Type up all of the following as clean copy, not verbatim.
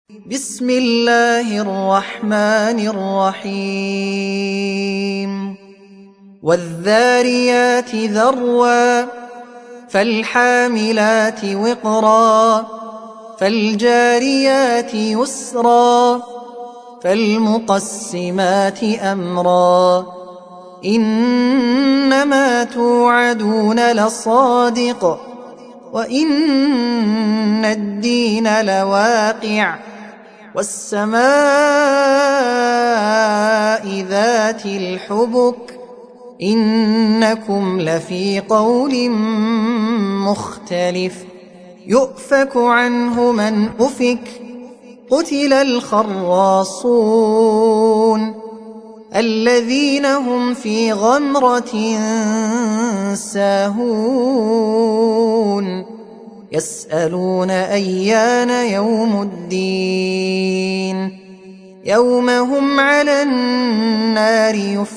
بسم الله الرحمن الرحيم والذاريات ذروا فالحاملات وقرا فالجاريات يسرا فالمقسمات أمرا إنما توعدون لصادق وإن الدين لواقع والسماء ذات الحبك إنكم لفي قول مختلف يؤفك عنه من أفك قتل الخراصون الذين هم في غمرة ساهون يسألون أيان يوم الدين يوم هم على النار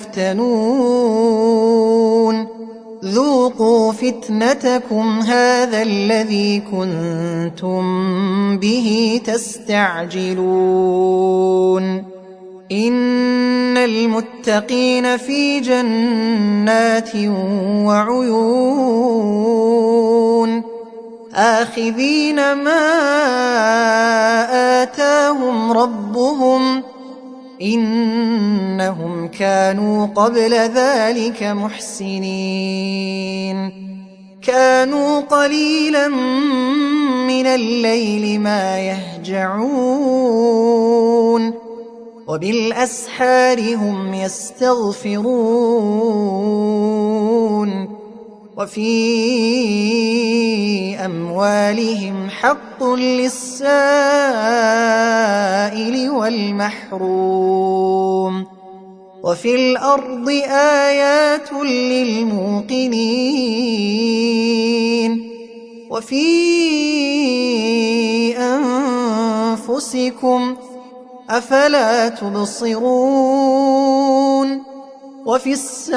يفتنون ذوقوا فتنتكم هذا الذي كنتم به تستعجلون إن المتقين في جنات وعيون آخذين ما آتاهم ربهم إنهم كانوا قبل ذلك محسنين كانوا قليلا من الليل ما يهجعون وبالأسحار هم يستغفرون وفي أموالهم حق للسائل والمحروم وفي الأرض آيات للموقنين وفي أنفسكم أفلا تبصرون وفي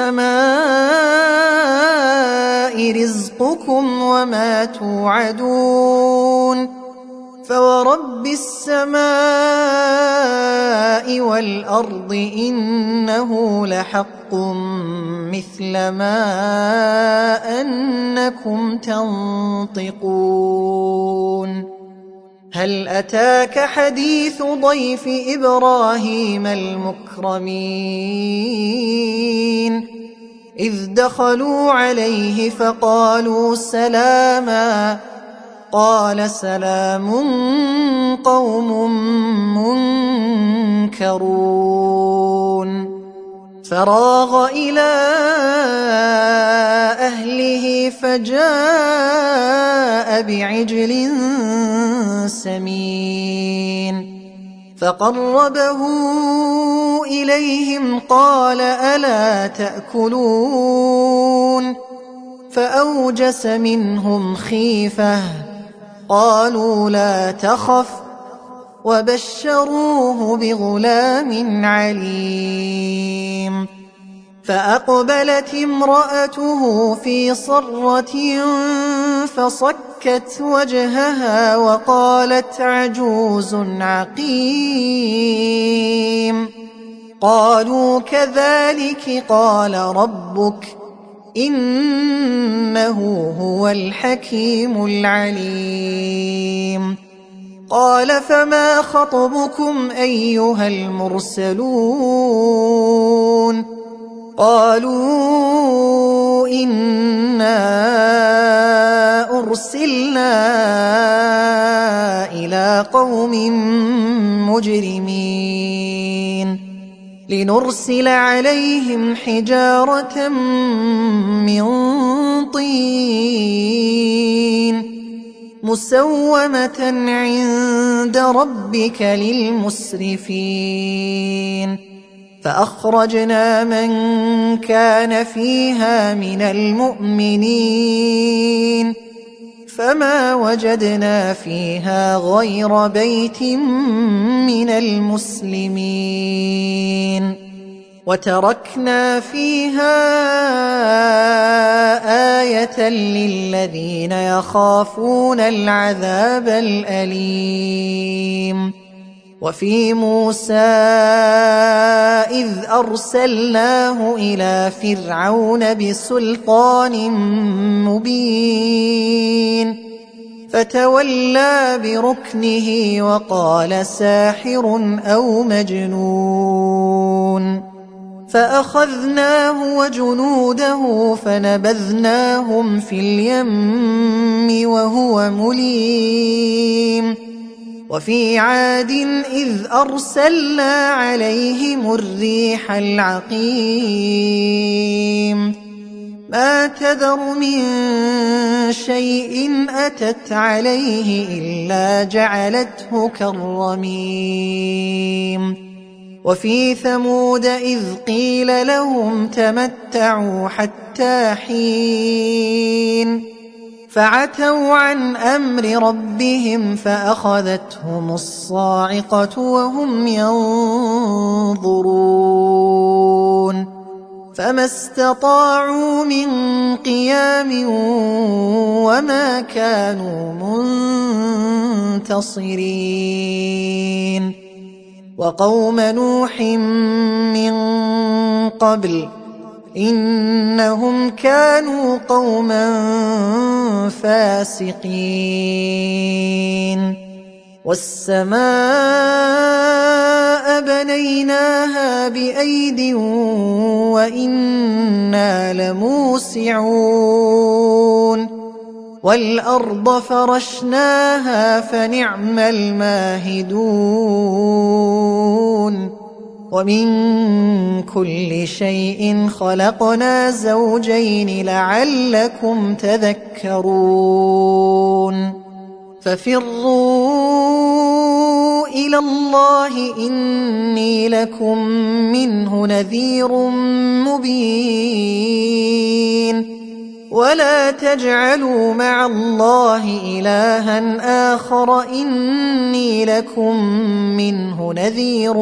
السماء رزقكم وما توعدون فورب السماء والأرض إنه لحق مثل ما أنكم تنطقون هل أتاك حديث ضيف إبراهيم المكرمين إذ دخلوا عليه فقالوا سلاما قال سلام قوم منكرون فراغ إلى أهله فجاء بعجل سمين فقربه إليهم قال ألا تأكلون فأوجس منهم خيفة قالوا لا تخف وبشروه بغلام عليم فأقبلت امرأته في صرة فصكت وجهها وقالت عجوز عقيم قالوا كذلك قال ربك إنه هو الحكيم العليم قال فما خطبكم أيها المرسلون قالوا إنا أرسلنا إلى قوم مجرمين لنرسل عليهم حجارة من طين مسومة عند ربك للمسرفين فأخرجنا من كان فيها من المؤمنين فما وجدنا فيها غير بيت من المسلمين وتركنا فيها آية للذين يخافون العذاب الأليم وفي موسى إذ أرسلناه إلى فرعون بسلطان مبين فتولى بركنه وقال ساحر أو مجنون فأخذناه وجنوده فنبذناهم في اليم وهو مليم وفي عاد إذ أرسلنا عليهم الريح العقيم ما تذر من شيء أتت عليه إلا جعلته كالرميم وفي ثمود إذ قيل لهم تمتعوا حتى حين فعتوا عن أمر ربهم فأخذتهم الصاعقة وهم ينظرون فما استطاعوا من قيام وما كانوا منتصرين وقوم نوح من قبل إنهم كانوا قوما فاسقين والسماء بنيناها بأيد وإنا لموسعون والأرض فرشناها فنعم الماهدون ومن كل شيء خلقنا زوجين لعلكم تذكرون ففروا إلى الله إني لكم منه نذير مبين ولا تجعلوا مع الله إلها آخر إني لكم منه نذير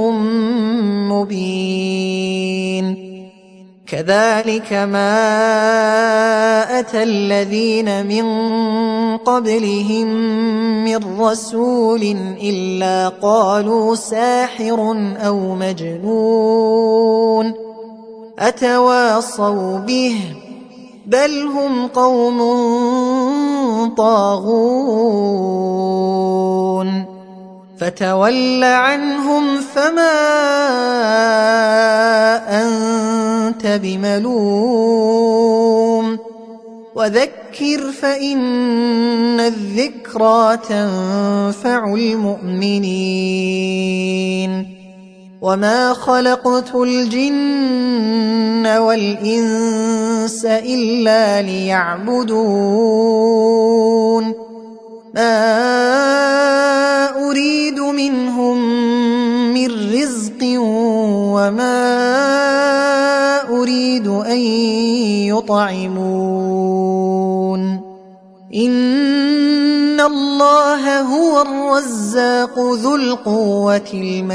مبين كذلك ما أتى الذين من قبلهم من رسول إلا قالوا ساحر أو مجنون أتواصوا به بل هم قوم طاغون فتول عنهم فما أنت بملوم وذكر فإن الذكرى تنفع المؤمنين وما خلقت الجن والإنس إلا ليعبدون ما أريد منهم من رزق وما أريد أن يطعمون إن الله هو الرزاق ذو القوة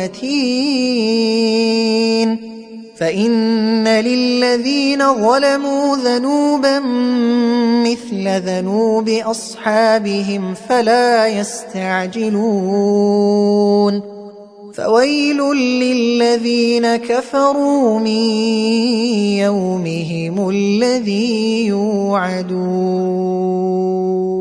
المتين فإن للذين ظلموا ذنوبا مثل ذنوب أصحابهم فلا يستعجلون فويل للذين كفروا من يومهم الذي يوعدون